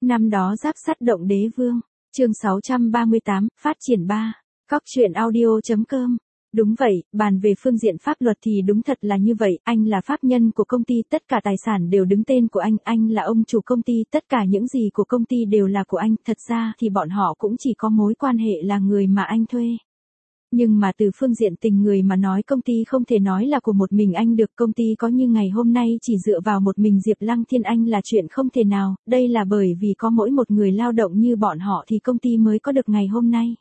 Năm đó giáp sắt động đế vương, chương 638, phát triển 3. Cóc truyện audio.com. Đúng vậy, bàn về phương diện pháp luật thì đúng thật là như vậy, anh là pháp nhân của công ty, tất cả tài sản đều đứng tên của anh là ông chủ công ty, tất cả những gì của công ty đều là của anh, thật ra thì bọn họ cũng chỉ có mối quan hệ là người mà anh thuê. Nhưng mà từ phương diện tình người mà nói, công ty không thể nói là của một mình anh được, công ty có như ngày hôm nay chỉ dựa vào một mình Diệp Lăng Thiên Anh là chuyện không thể nào, đây là bởi vì có mỗi một người lao động như bọn họ thì công ty mới có được ngày hôm nay.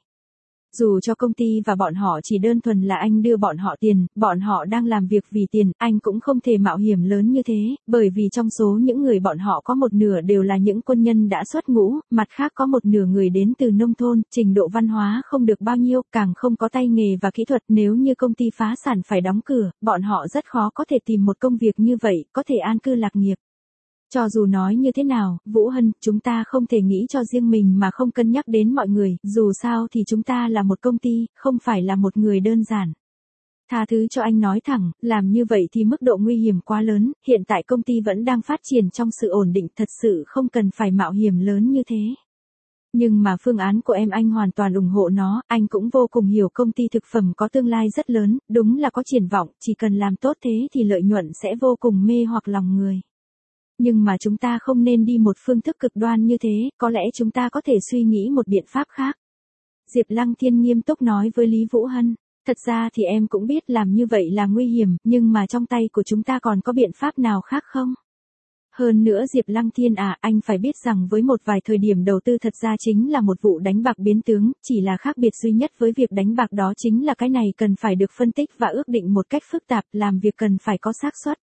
Dù cho công ty và bọn họ chỉ đơn thuần là anh đưa bọn họ tiền, bọn họ đang làm việc vì tiền, anh cũng không thể mạo hiểm lớn như thế, bởi vì trong số những người bọn họ có một nửa đều là những quân nhân đã xuất ngũ, mặt khác có một nửa người đến từ nông thôn, trình độ văn hóa không được bao nhiêu, càng không có tay nghề và kỹ thuật, nếu như công ty phá sản phải đóng cửa, bọn họ rất khó có thể tìm một công việc như vậy, có thể an cư lạc nghiệp. Cho dù nói như thế nào, Vũ Hân, chúng ta không thể nghĩ cho riêng mình mà không cân nhắc đến mọi người, dù sao thì chúng ta là một công ty, không phải là một người đơn giản. Tha thứ cho anh nói thẳng, làm như vậy thì mức độ nguy hiểm quá lớn, hiện tại công ty vẫn đang phát triển trong sự ổn định, thật sự không cần phải mạo hiểm lớn như thế. Nhưng mà phương án của em anh hoàn toàn ủng hộ nó, anh cũng vô cùng hiểu công ty thực phẩm có tương lai rất lớn, đúng là có triển vọng, chỉ cần làm tốt thế thì lợi nhuận sẽ vô cùng mê hoặc lòng người. Nhưng mà chúng ta không nên đi một phương thức cực đoan như thế, có lẽ chúng ta có thể suy nghĩ một biện pháp khác. Diệp Lăng Thiên nghiêm túc nói với Lý Vũ Hân, thật ra thì em cũng biết làm như vậy là nguy hiểm, nhưng mà trong tay của chúng ta còn có biện pháp nào khác không? Hơn nữa Diệp Lăng Thiên anh phải biết rằng với một vài thời điểm đầu tư thật ra chính là một vụ đánh bạc biến tướng, chỉ là khác biệt duy nhất với việc đánh bạc đó chính là cái này cần phải được phân tích và ước định một cách phức tạp, làm việc cần phải có xác suất.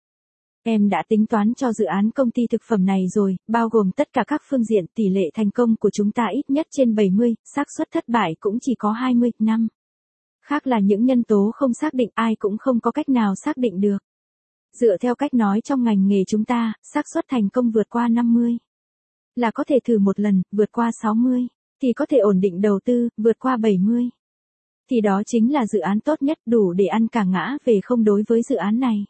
Em đã tính toán cho dự án công ty thực phẩm này rồi, bao gồm tất cả các phương diện, tỷ lệ thành công của chúng ta ít nhất trên 70, xác suất thất bại cũng chỉ có 20, năm. Khác là những nhân tố không xác định, ai cũng không có cách nào xác định được. Dựa theo cách nói trong ngành nghề chúng ta, xác suất thành công vượt qua 50. Là có thể thử một lần, vượt qua 60, thì có thể ổn định đầu tư, vượt qua 70. Thì đó chính là dự án tốt nhất, đủ để ăn cả ngã về không đối với dự án này.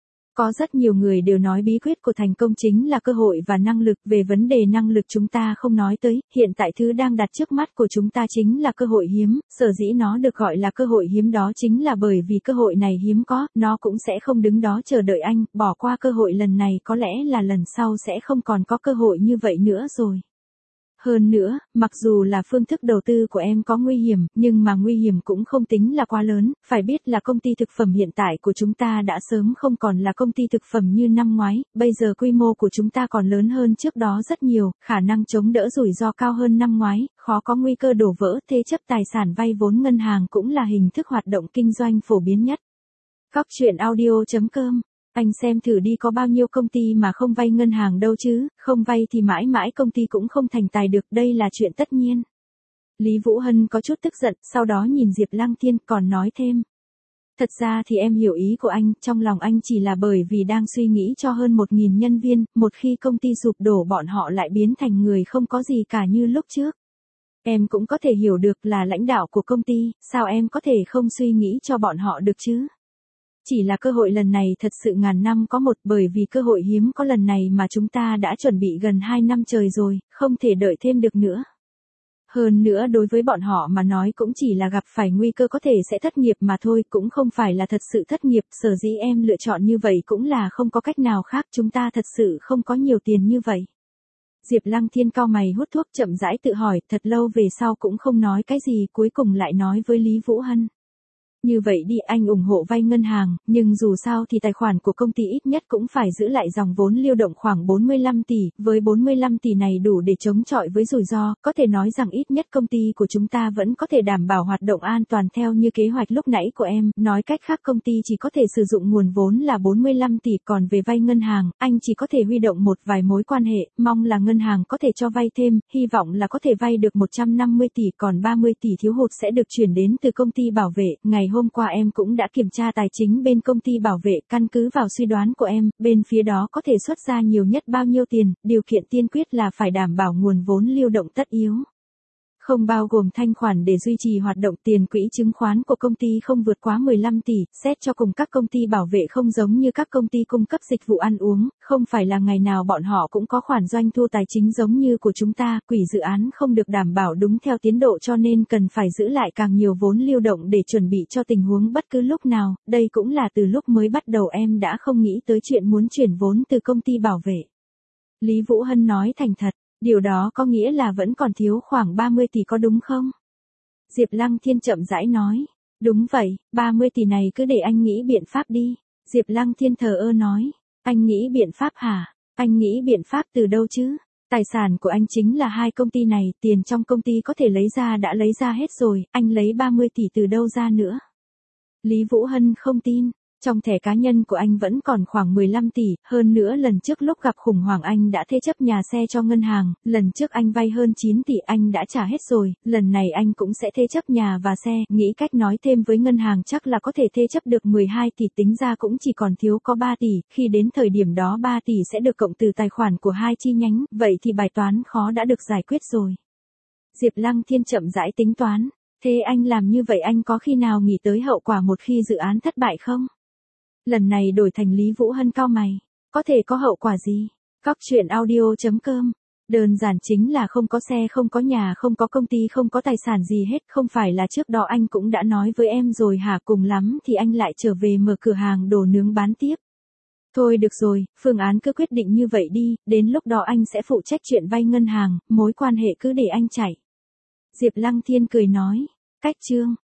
Có rất nhiều người đều nói bí quyết của thành công chính là cơ hội và năng lực, về vấn đề năng lực chúng ta không nói tới, hiện tại thứ đang đặt trước mắt của chúng ta chính là cơ hội hiếm, sở dĩ nó được gọi là cơ hội hiếm đó chính là bởi vì cơ hội này hiếm có, nó cũng sẽ không đứng đó chờ đợi anh, bỏ qua cơ hội lần này có lẽ là lần sau sẽ không còn có cơ hội như vậy nữa rồi. Hơn nữa, mặc dù là phương thức đầu tư của em có nguy hiểm, nhưng mà nguy hiểm cũng không tính là quá lớn, phải biết là công ty thực phẩm hiện tại của chúng ta đã sớm không còn là công ty thực phẩm như năm ngoái, bây giờ quy mô của chúng ta còn lớn hơn trước đó rất nhiều, khả năng chống đỡ rủi ro cao hơn năm ngoái, khó có nguy cơ đổ vỡ, thế chấp tài sản vay vốn ngân hàng cũng là hình thức hoạt động kinh doanh phổ biến nhất. Cóc truyện audio.com. Anh xem thử đi, có bao nhiêu công ty mà không vay ngân hàng đâu chứ, không vay thì mãi mãi công ty cũng không thành tài được, đây là chuyện tất nhiên. Lý Vũ Hân có chút tức giận, sau đó nhìn Diệp Lăng Thiên còn nói thêm. Thật ra thì em hiểu ý của anh, trong lòng anh chỉ là bởi vì đang suy nghĩ cho hơn 1.000 nhân viên, một khi công ty sụp đổ bọn họ lại biến thành người không có gì cả như lúc trước. Em cũng có thể hiểu được là lãnh đạo của công ty, sao em có thể không suy nghĩ cho bọn họ được chứ? Chỉ là cơ hội lần này thật sự ngàn năm có một, bởi vì cơ hội hiếm có lần này mà chúng ta đã chuẩn bị gần 2 năm trời rồi, không thể đợi thêm được nữa. Hơn nữa đối với bọn họ mà nói cũng chỉ là gặp phải nguy cơ có thể sẽ thất nghiệp mà thôi, cũng không phải là thật sự thất nghiệp, sở dĩ em lựa chọn như vậy cũng là không có cách nào khác, chúng ta thật sự không có nhiều tiền như vậy. Diệp Lăng Thiên cau mày hút thuốc chậm rãi tự hỏi, thật lâu về sau cũng không nói cái gì, cuối cùng lại nói với Lý Vũ Hân. Như vậy đi, anh ủng hộ vay ngân hàng, nhưng dù sao thì tài khoản của công ty ít nhất cũng phải giữ lại dòng vốn lưu động khoảng 45 tỷ, với 45 tỷ này đủ để chống chọi với rủi ro, có thể nói rằng ít nhất công ty của chúng ta vẫn có thể đảm bảo hoạt động an toàn theo như kế hoạch lúc nãy của em, nói cách khác công ty chỉ có thể sử dụng nguồn vốn là 45 tỷ, còn về vay ngân hàng, anh chỉ có thể huy động một vài mối quan hệ, mong là ngân hàng có thể cho vay thêm, hy vọng là có thể vay được 150 tỷ, còn 30 tỷ thiếu hụt sẽ được chuyển đến từ công ty bảo vệ. Ngày hôm qua em cũng đã kiểm tra tài chính bên công ty bảo vệ, căn cứ vào suy đoán của em, bên phía đó có thể xuất ra nhiều nhất bao nhiêu tiền, điều kiện tiên quyết là phải đảm bảo nguồn vốn lưu động tất yếu. Không bao gồm thanh khoản để duy trì hoạt động tiền quỹ chứng khoán của công ty không vượt quá 15 tỷ, xét cho cùng các công ty bảo vệ không giống như các công ty cung cấp dịch vụ ăn uống, không phải là ngày nào bọn họ cũng có khoản doanh thu tài chính giống như của chúng ta, quỹ dự án không được đảm bảo đúng theo tiến độ cho nên cần phải giữ lại càng nhiều vốn lưu động để chuẩn bị cho tình huống bất cứ lúc nào, đây cũng là từ lúc mới bắt đầu em đã không nghĩ tới chuyện muốn chuyển vốn từ công ty bảo vệ. Lý Vũ Hân nói thành thật. Điều đó có nghĩa là vẫn còn thiếu khoảng 30 tỷ có đúng không? Diệp Lăng Thiên chậm rãi nói. Đúng vậy, 30 tỷ này cứ để anh nghĩ biện pháp đi. Diệp Lăng Thiên thờ ơ nói. Anh nghĩ biện pháp hả? Anh nghĩ biện pháp từ đâu chứ? Tài sản của anh chính là hai công ty này, tiền trong công ty có thể lấy ra đã lấy ra hết rồi, anh lấy 30 tỷ từ đâu ra nữa? Lý Vũ Hân không tin. Trong thẻ cá nhân của anh vẫn còn khoảng 15 tỷ, hơn nữa lần trước lúc gặp khủng hoảng anh đã thế chấp nhà xe cho ngân hàng, lần trước anh vay hơn 9 tỷ anh đã trả hết rồi, lần này anh cũng sẽ thế chấp nhà và xe, nghĩ cách nói thêm với ngân hàng chắc là có thể thế chấp được 12 tỷ tính ra cũng chỉ còn thiếu có 3 tỷ, khi đến thời điểm đó 3 tỷ sẽ được cộng từ tài khoản của hai chi nhánh, vậy thì bài toán khó đã được giải quyết rồi. Diệp Lăng Thiên chậm rãi tính toán, thế anh làm như vậy anh có khi nào nghĩ tới hậu quả một khi dự án thất bại không? Lần này đổi thành Lý Vũ Hân cau mày, có thể có hậu quả gì? Cóc truyện audio.com. Đơn giản chính là không có xe, không có nhà, không có công ty, không có tài sản gì hết, không phải là trước đó anh cũng đã nói với em rồi hả? Cùng lắm thì anh lại trở về mở cửa hàng đồ nướng bán tiếp. Thôi được rồi, phương án cứ quyết định như vậy đi, đến lúc đó anh sẽ phụ trách chuyện vay ngân hàng, mối quan hệ cứ để anh chạy. Diệp Lăng Thiên cười nói, cách chương